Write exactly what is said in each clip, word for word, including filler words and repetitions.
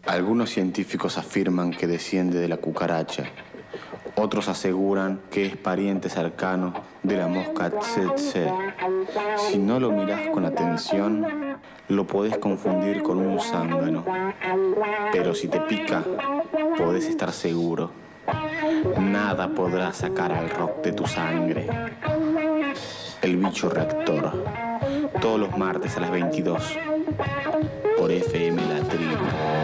Algunos científicos afirman que desciende de la cucaracha. Otros aseguran que es pariente cercano de la mosca tsetse. Si no lo mirás con atención, lo podés confundir con un zángano. Pero si te pica, podés estar seguro. Nada podrá sacar al rock de tu sangre. El bicho reactor. Todos los martes a las veintidós. Por F M La Tribu.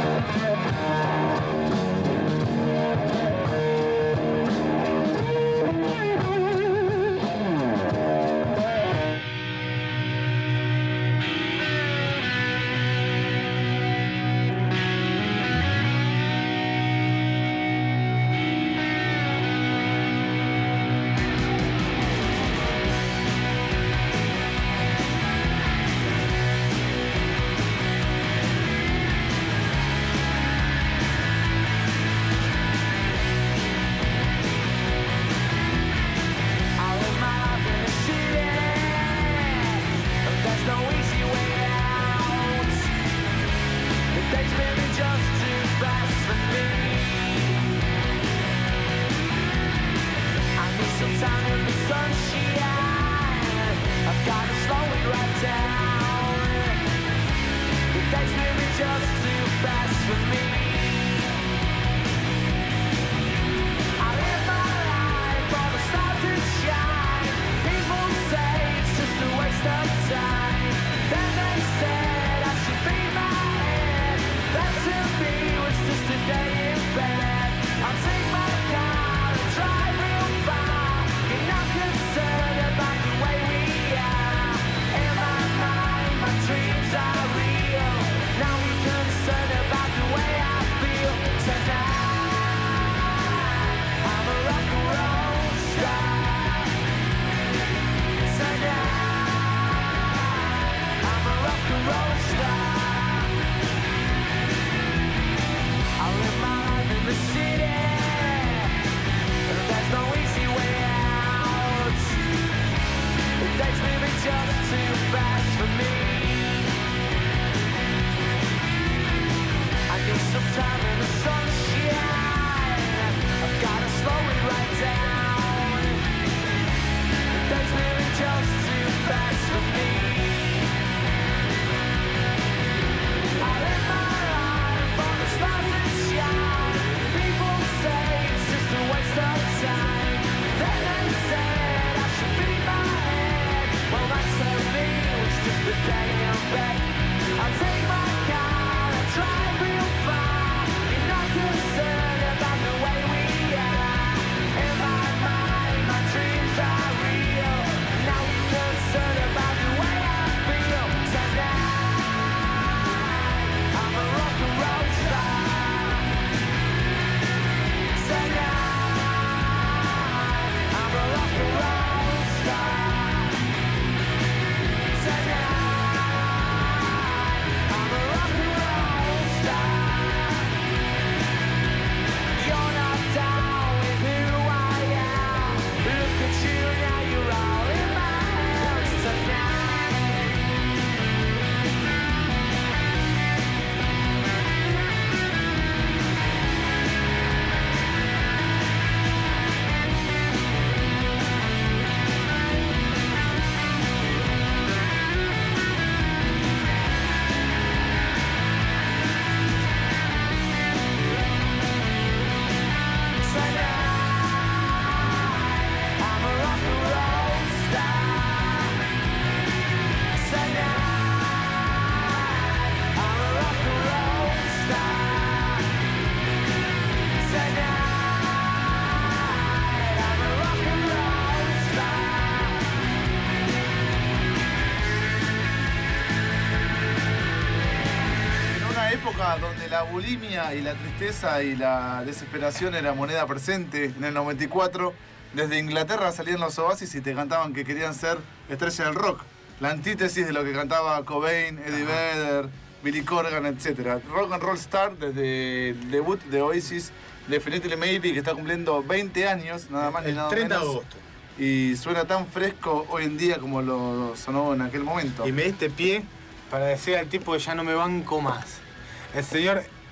Donde la bulimia y la tristeza y la desesperación era moneda presente. En el noventa y cuatro, desde Inglaterra salían los Oasis y te cantaban que querían ser estrella del rock. La antítesis de lo que cantaba Cobain, Eddie Vedder, Billy Corgan, etcétera. Rock and Roll Star, desde el debut de Oasis, Definitely Maybe, que está cumpliendo veinte años, nada más ni nada menos. El treinta de agosto. Y suena tan fresco hoy en día como lo sonó en aquel momento. Y me diste pie para decir al tipo que ya no me banco más. El señor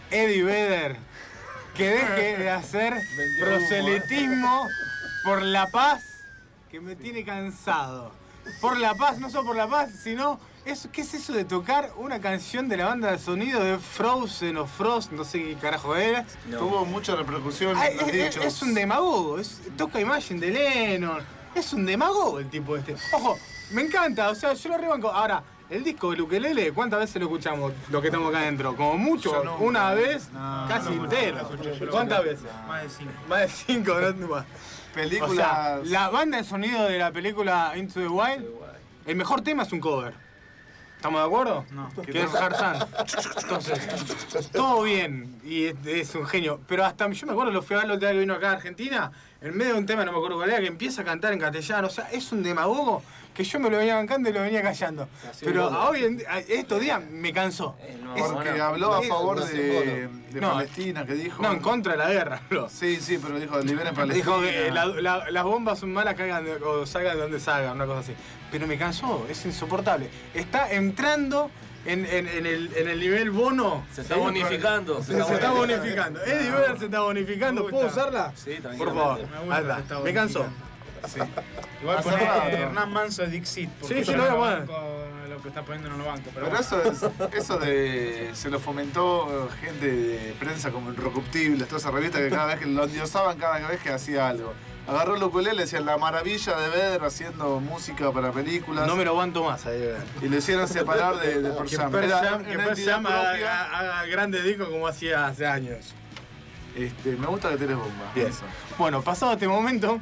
Eddie Vedder que deje de hacer proselitismo por la paz que me tiene cansado. Por la paz, no solo por la paz, sino... Es, ¿qué es eso de tocar una canción de la banda de sonido de Frozen o Frost? No sé qué carajo era. No. Tuvo mucha repercusión Ay, en los es, dichos. es un demagogo, es, toca Imagine de Lennon. Es un demagogo el tipo este. Ojo, me encanta, o sea, yo lo rebanco. Ahora, el disco de Ukelele, ¿cuántas veces lo escuchamos los que estamos acá adentro? Como mucho, no, una no, vez, no, casi no, entero. no, ¿Cuántas veces? Más de cinco. Más de cinco, no más. Películas... O sea, la banda de sonido de la película Into the Wild, el mejor tema es un cover. ¿Estamos de acuerdo? No. Que es Tarzán. Entonces, todo bien. Y es, es un genio. Pero hasta yo me acuerdo, lo fui a ver el día que vino acá a Argentina, en medio de un tema, no me acuerdo cuál era, que empieza a cantar en castellano. O sea, es un demagogo que yo me lo venía bancando y lo venía callando. Pero a hoy, en, a estos días me cansó. Eh, no, Es- Porque bueno, habló a es- favor no de, se de No, Palestina, que dijo... No, en contra de la guerra, bro. Sí, sí, pero dijo, liberen Palestina. Dijo que la- la- las bombas son malas, caigan de- o salgan de donde salgan, una cosa así. Pero me cansó, es insoportable. Está entrando en, en- en el, en el nivel bono. Se está ¿sí? bonificando. Se, se está bonificando. Eddie Vedder se está bonificando. Me ¿Puedo gusta. usarla? Sí, tranquilamente. Por favor. Me gusta Ahí que está. está Me cansó. bonificando. Sí. Igual Hace poné rato. Hernán Manso de Dixit. porque Sí, sí, yo lo voy a no poner. banco lo que está poniendo en los bancos. Pero, Pero bueno. eso, es, eso de. Se lo fomentó gente de prensa como Inrocuptibles, toda esa revista que cada vez que lo endiosaban, cada vez que hacía algo. Agarró el ukulele, decían la maravilla de Vedder haciendo música para películas. No me lo aguanto más, Eddie Vedder. Y lo hicieron separar de, de Pearl Que Jam. Pearl Era Jam, una que Pearl entidad Jam haga, propia. haga grandes discos como hacía hace años. Este, me gusta que tenés bomba. Bien. Eso. Bueno, pasado este momento,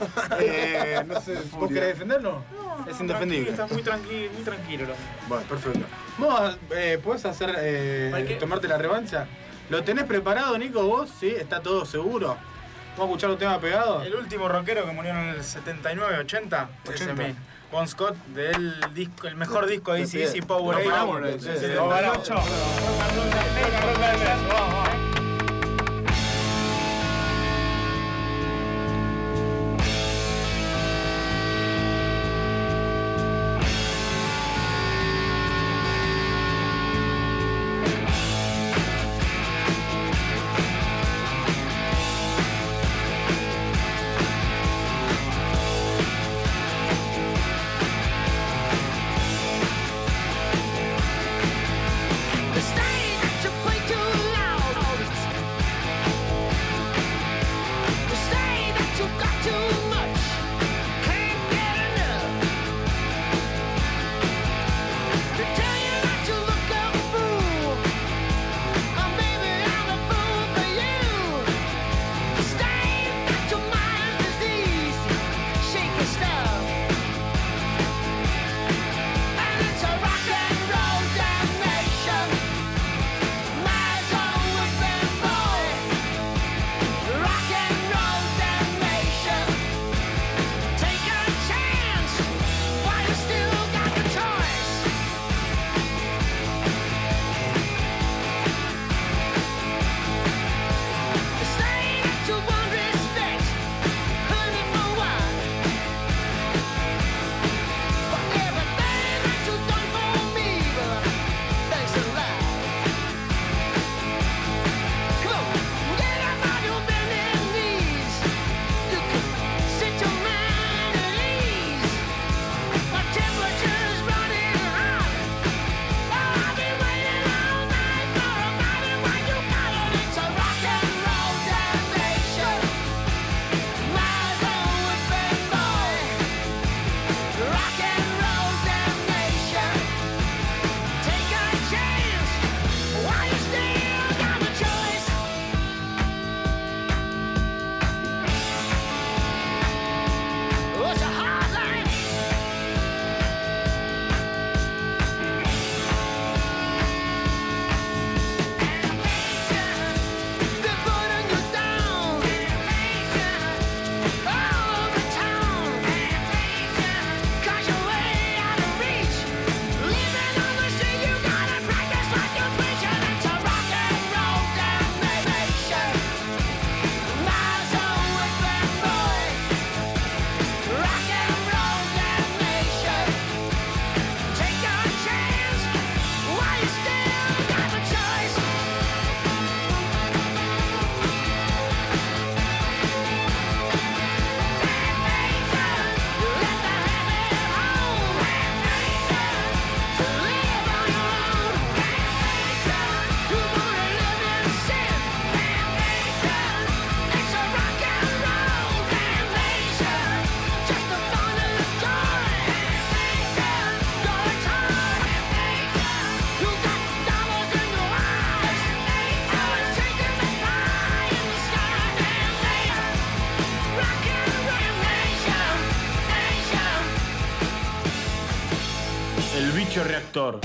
eh, no sé, ¿vos Furia. querés defenderlo? No, Es no, indefendible. tranquilo, Está muy tranquilo, muy tranquilo. Lo... Bueno, perfecto. ¿Vos eh, podés hacer, eh, ¿Hay qué? tomarte la revancha? ¿Lo tenés preparado, Nico, vos? ¿Sí? ¿Está todo seguro? ¿Vamos a escuchar un tema pegado? El último rockero que murió en el setenta y nueve, ochenta, ochenta. ese mi- Bon Scott, del disco, el mejor disco de A C D C, No Powerade. paramos, Del sí, sí, setenta y no paramos. ocho. Vamos, vamos. The stage you play too loud. bicho reactor.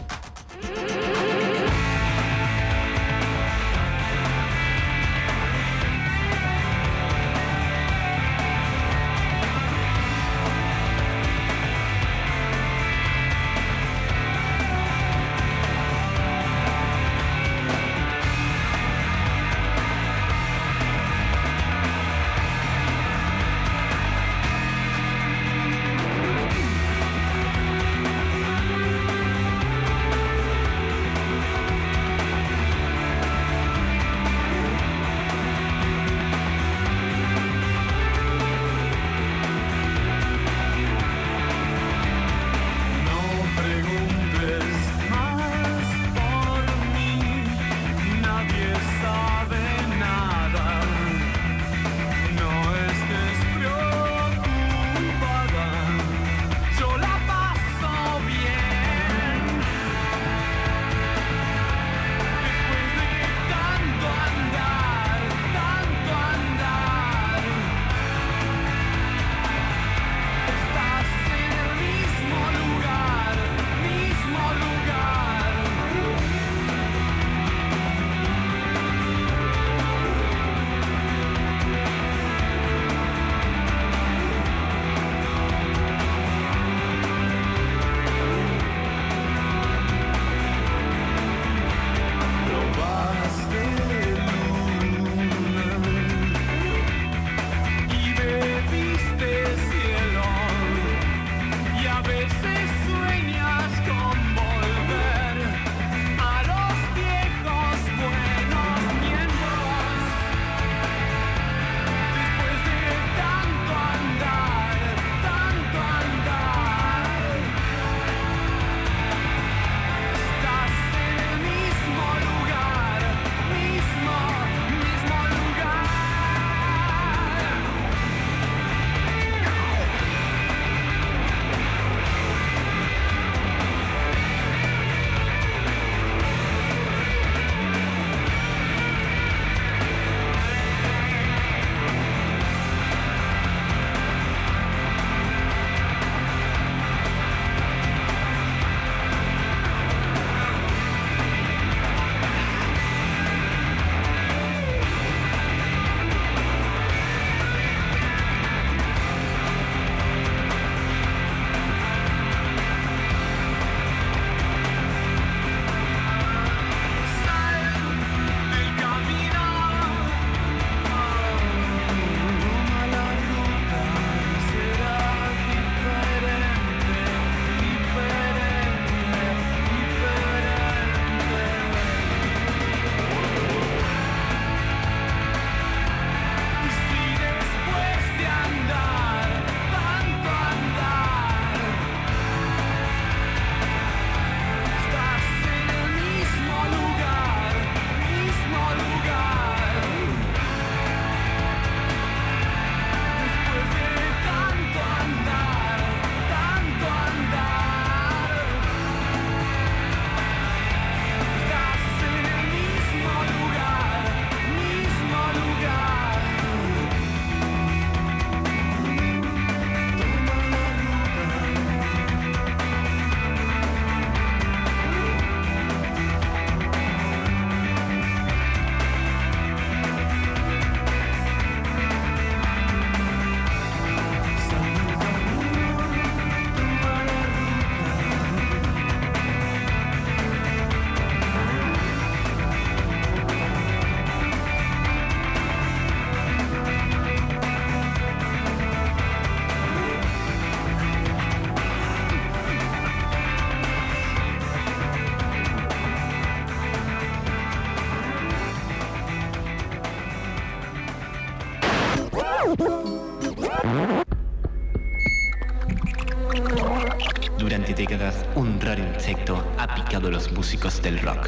Durante décadas, un raro insecto ha picado a los músicos del rock.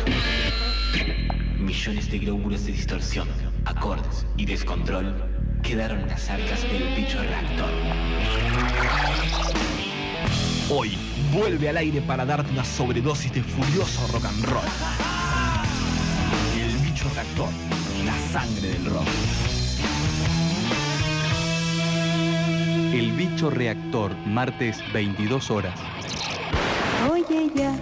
Millones de glóbulos de distorsión, acordes y descontrol quedaron en las arcas del bicho reactor. Hoy vuelve al aire para darte una sobredosis de furioso rock and roll. El bicho reactor, la sangre del rock. El bicho reactor, martes veintidós horas. Oye, botella.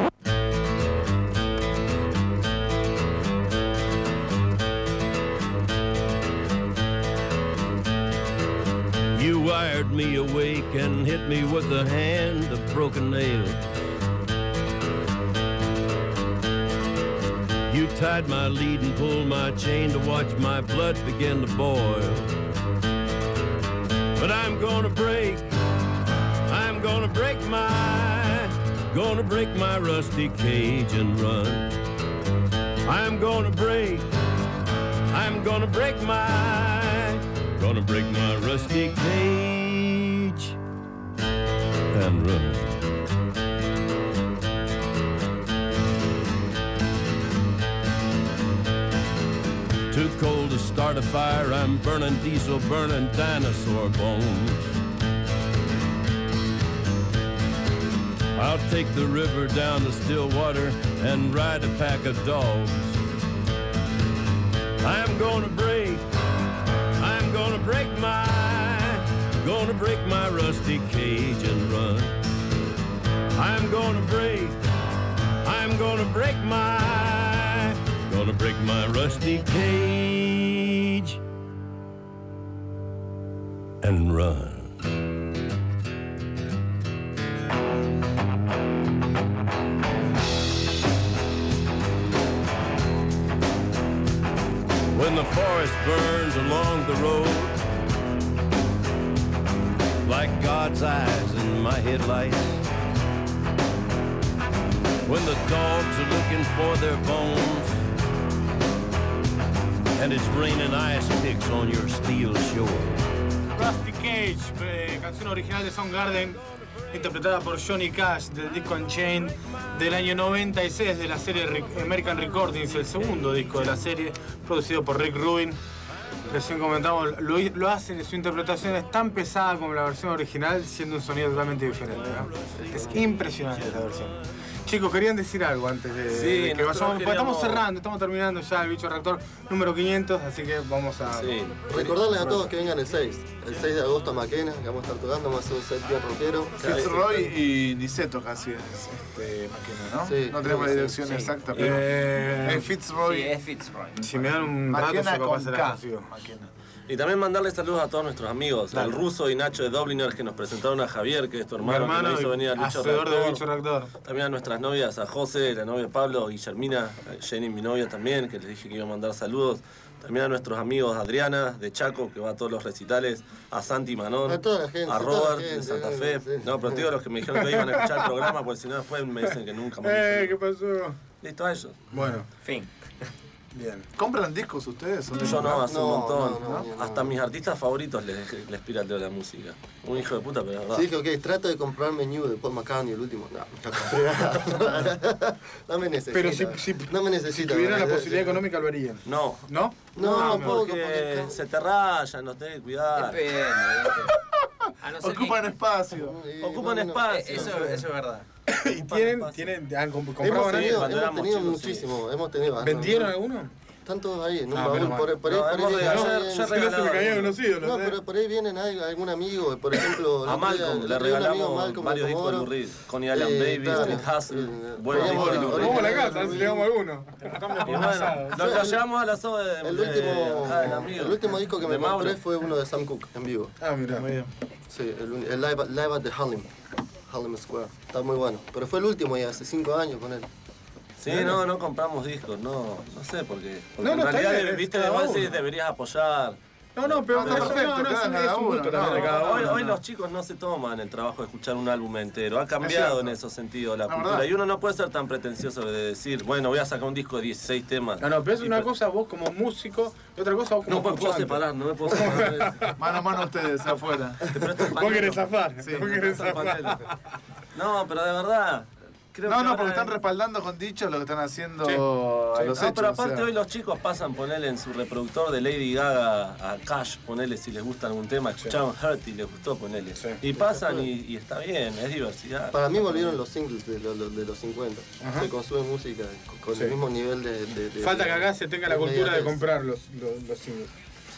You wired me awake and hit me with a hand of broken nails. You tied my lead and pulled my chain to watch my blood begin to boil. But I'm gonna break, I'm gonna break my, gonna break my rusty cage and run. I'm gonna break, I'm gonna break my, gonna break my rusty cage and run. Too cold to start a fire, I'm burning diesel, burning dinosaur bones. I'll take the river down to Stillwater and ride a pack of dogs. I'm gonna break, I'm gonna break my, gonna break my rusty cage and run. I'm gonna break, I'm gonna break my, gonna break my rusty cage and run. When the forest burns along the road, like God's eyes in my headlights. When the dogs are looking for their bones, and it's raining ice picks on your steel shore. Rusty Cage, eh, canción original de Soundgarden, interpretada por Johnny Cash del disco Unchained del año noventa y seis de la serie American Recordings, el segundo disco de la serie, producido por Rick Rubin. Recién comentamos, lo, lo hacen, su interpretación es tan pesada como la versión original, siendo un sonido totalmente diferente, ¿no? Es impresionante esta versión. Chicos, querían decir algo antes de, sí, de que vayamos. queríamos... Estamos cerrando, estamos terminando ya el Bicho Reactor número quinientos, así que vamos a... Sí. Recordarles a todos que vengan el seis. El seis de agosto a Maquena, que vamos a estar tocando, vamos a hacer un set bien rockero. Fitzroy y Niceto casi es este, Maquena, ¿no? Sí, no tenemos la dirección sí. exacta, pero Eh, es Fitzroy. Sí, es Fitzroy. Si me dan un rato, Maquena yo capaz con se la K. consigo. Maquena. Y también mandarle saludos a todos nuestros amigos, Dale. al Ruso y Nacho de Dubliners que nos presentaron a Javier, que es tu hermano, Mi hermano que nos hizo venir al Bicho hacedor de Reactor. Bicho Reactor. También a nuestras novias, a José, la novia de Pablo, Guillermina, Jenny, mi novia también, que les dije que iba a mandar saludos. También a nuestros amigos Adriana, de Chaco, que va a todos los recitales, a Santi Manón, A toda la gente, a toda la Robert, gente, de Santa sí, Fe. sí. No, pero te digo los que me dijeron que iban a escuchar el programa, porque si no después me dicen que nunca me Eh, dicen. ¿qué pasó? Listo, a ellos. Bueno, Fin. bien. ¿Compran discos ustedes? ¿O Yo no, hace No, un montón. no, no, no. Hasta mis artistas favoritos les, les pirateo la música. Un hijo de puta, pero es verdad. Sí, dije, ok, trato de comprarme New de Paul McCartney, el último. No, no compré nada. No me necesita. Pero si, si, no me si necesita. tuvieran la ¿verdad? posibilidad Sí. económica lo harían. No. ¿No? No, No, no puedo, porque porque- se te rayan, no tenés que cuidar. Depende, ¿viste? A no ser Ocupan que... espacio. Sí, Ocupan no, no. espacio. Eso, eso es verdad. ¿Y tienen, tienen, han comp- compraban Hemos algo? tenido, cuando hemos éramos tenido chicos, sí. muchísimo, hemos tenido. ¿Vendieron alguno? Están todos ahí, en un Ah, baúl, menos mal. por, por ahí, No, por hemos ahí regalado- vienen- yo Se me regalado- caían unos ídolos, No, ¿eh? pero por ahí vienen hay- algún amigo, por ejemplo... el A otro día- Malcolm el le otro día un amigo, regalamos Malcolm varios de discos de Lou Comodoro. Reed. Connie Island Eh, Baby, claro. Street Hustle, Eh, buen podíamos- disco de Lou Vamos a la Reed. casa, a ver si le damos alguno. Y bueno, lo, lo llevamos a la soda de, El de- último, acá del amigo. el último disco que me de Mauro. compré fue uno de Sam Cooke, en vivo. Ah, mira. Sí, el, uni- el live, live at the Harlem, Harlem Square. Está muy bueno. Pero fue el último y hace cinco años con él. Sí, no, no compramos discos, no, no sé por qué. Porque No, no, en está realidad, bien, viste, cada vos uno. decís, deberías apoyar. No, no, pero No, está eso perfecto, no, no, cada es un- cada es un uno, gusto no, también de cada Hoy, uno. hoy los chicos no se toman el trabajo de escuchar un álbum entero. Ha cambiado cierto. en esos sentidos la La cultura. verdad. Y uno no puede ser tan pretencioso de decir, bueno, voy a sacar un disco de dieciséis temas. No, no, pero es Y una pe- cosa vos como músico y otra cosa vos como No puedo puedo escuchante. separar, no me puedo separar. Mano a mano ustedes afuera. Te presto el Vos pañuelo. querés zafar, Sí, vos me querés Presto el zafar. pañuelo. No, pero de verdad. Creo No, que no, ahora porque están es- respaldando con dichos lo que están haciendo Sí. a los No, hechos. pero o sea. aparte hoy los chicos pasan ponerle en su reproductor de Lady Gaga a Cash, ponerle si les gusta algún tema, escucharon Hurt y les gustó ponerle. Sí. Y pasan y, y está bien, es diversidad. Para mí volvieron los singles de, lo- lo- de los cincuenta. Ajá. Se consume música con, con Sí. el mismo nivel de... de- de- Falta de- que acá se tenga la cultura de inmediatez. comprar los, los, los singles.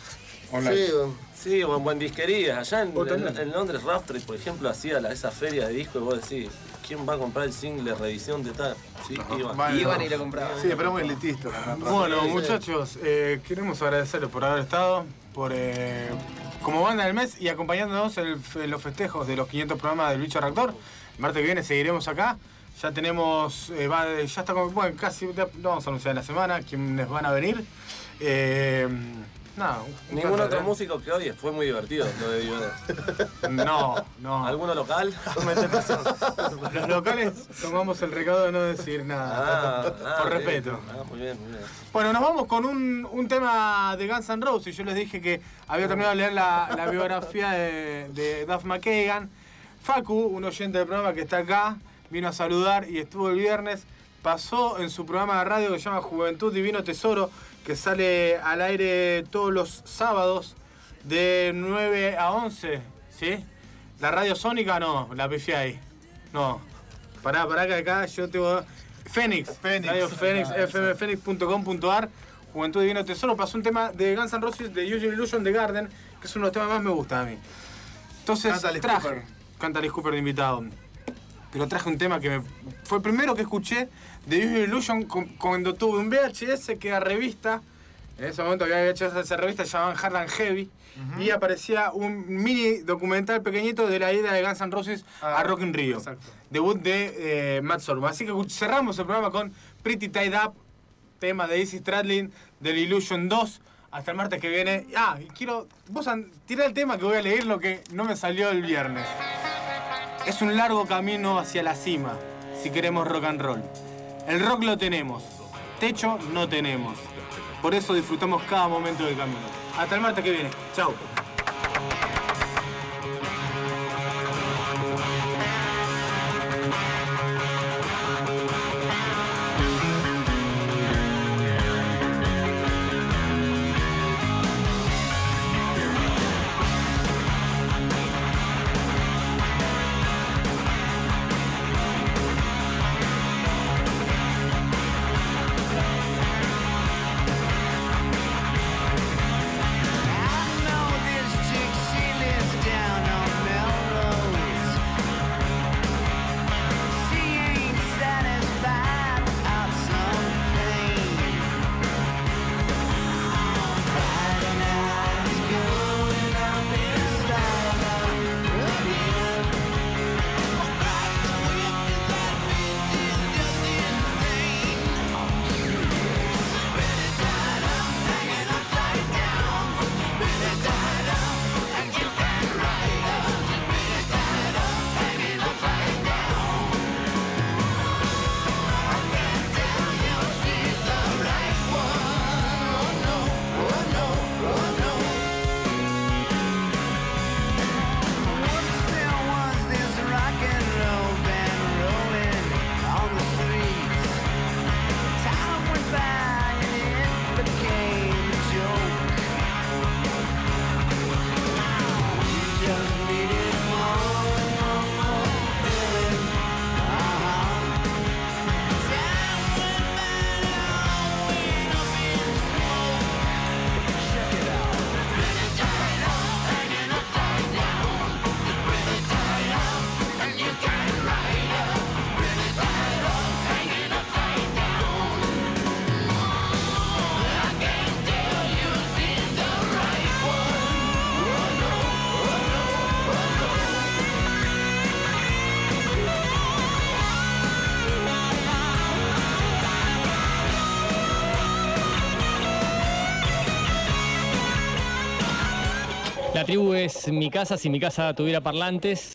online. Sí, bueno. Sí, o en buen disquerías. Allá en, O en, también. en Londres, Raftrade, por ejemplo, hacía la, esa feria de discos y vos decís, ¿quién va a comprar el single reedición de tal? Sí, iban. Bueno, Iban y lo compraban. Sí, pero muy elitista. también. Bueno, Sí, sí. muchachos, eh, queremos agradecerles por haber estado, por eh, como banda del mes y acompañándonos en, el- en los festejos de los quinientos programas del Bicho Reactor. El martes que viene seguiremos acá. Ya tenemos, eh, va, ya está como, bueno, casi, lo vamos a anunciar en la semana quiénes van a venir. Eh, nada, un Ningún placer, otro ¿eh? músico que odie, fue muy divertido lo de Dividir. No, no. ¿Alguno local? Los locales tomamos el recado de no decir nada. Ah, ah, por bien. respeto. Ah, muy bien, muy bien. Bueno, nos vamos con un, un tema de Guns N' Roses. Yo les dije que había terminado de leer la, la biografía de, de Duff McKagan. Facu, un oyente del programa que está acá, vino a saludar y estuvo el viernes. Pasó en su programa de radio que se llama Juventud Divino Tesoro, que sale al aire todos los sábados de nueve a once, ¿sí? La radio sónica no, la pifié ahí. No. Pará, pará que acá yo tengo... Fénix, Fénix. Radio Fénix, Ah, f m fénix punto com punto a r, Juventud Divino Tesoro. Pasó un tema de Guns N' Roses, de Use Your Illusion, de Garden, que es uno de los temas que más me gusta a mí. Entonces Canta Alice traje, Cooper. canta Alice Cooper de invitado. Pero traje un tema que me, fue el primero que escuché de Use Your Illusion con- cuando tuve un V H S que era revista. En ese momento que había hecho esa revista, se llamaban Hard and Heavy. Y aparecía un mini documental pequeñito de la ida de Guns N' Roses Ah, a Rock in Rio. exacto. Debut de eh, Matt Sorum. Así que cerramos el programa con Pretty Tied Up, tema de Izzy Stradlin, del Illusion dos. Hasta el martes que viene. Ah, y quiero... Vos an- tirá el tema que voy a leer lo que no me salió el viernes. Es un largo camino hacia la cima, si queremos rock and roll. El rock lo tenemos, techo no tenemos. Por eso disfrutamos cada momento del camino. Hasta el martes que viene. Chao. La tribu es mi casa, si mi casa tuviera parlantes.